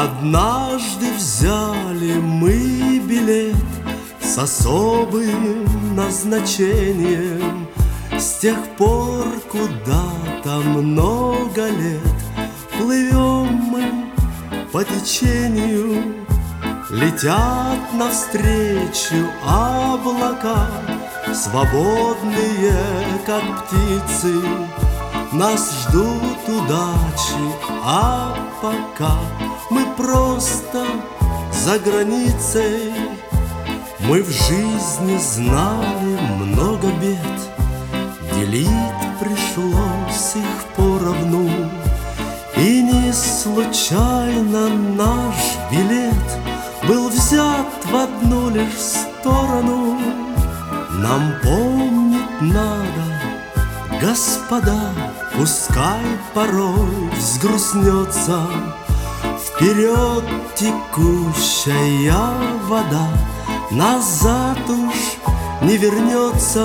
Однажды взяли мы билет с особым назначением. С тех пор куда-то много лет плывем мы по течению. Летят навстречу облака, свободные, как птицы. Нас ждут удачи, а пока мы просто за границей. Мы в жизни знали много бед, делить пришлось их поровну. И не случайно наш билет был взят в одну лишь сторону. Нам помнить надо, господа, пускай порой взгрустнется. Вперед текущая вода назад уж не вернется.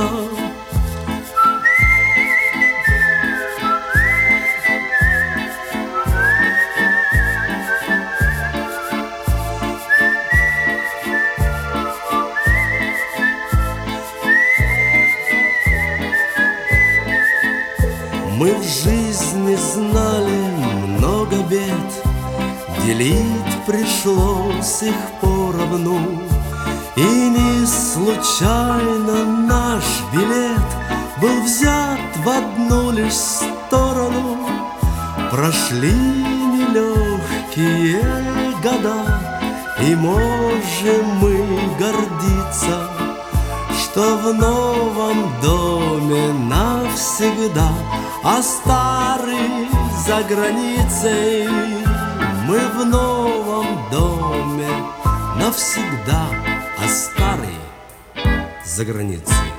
Мы в жизни знали много бед, делить пришлось их поровну. И не случайно наш билет был взят в одну лишь сторону. Прошли нелегкие года, и можем мы гордиться, что в новом доме навсегда, а старый за границей. Мы в новом доме навсегда, а старый за границей.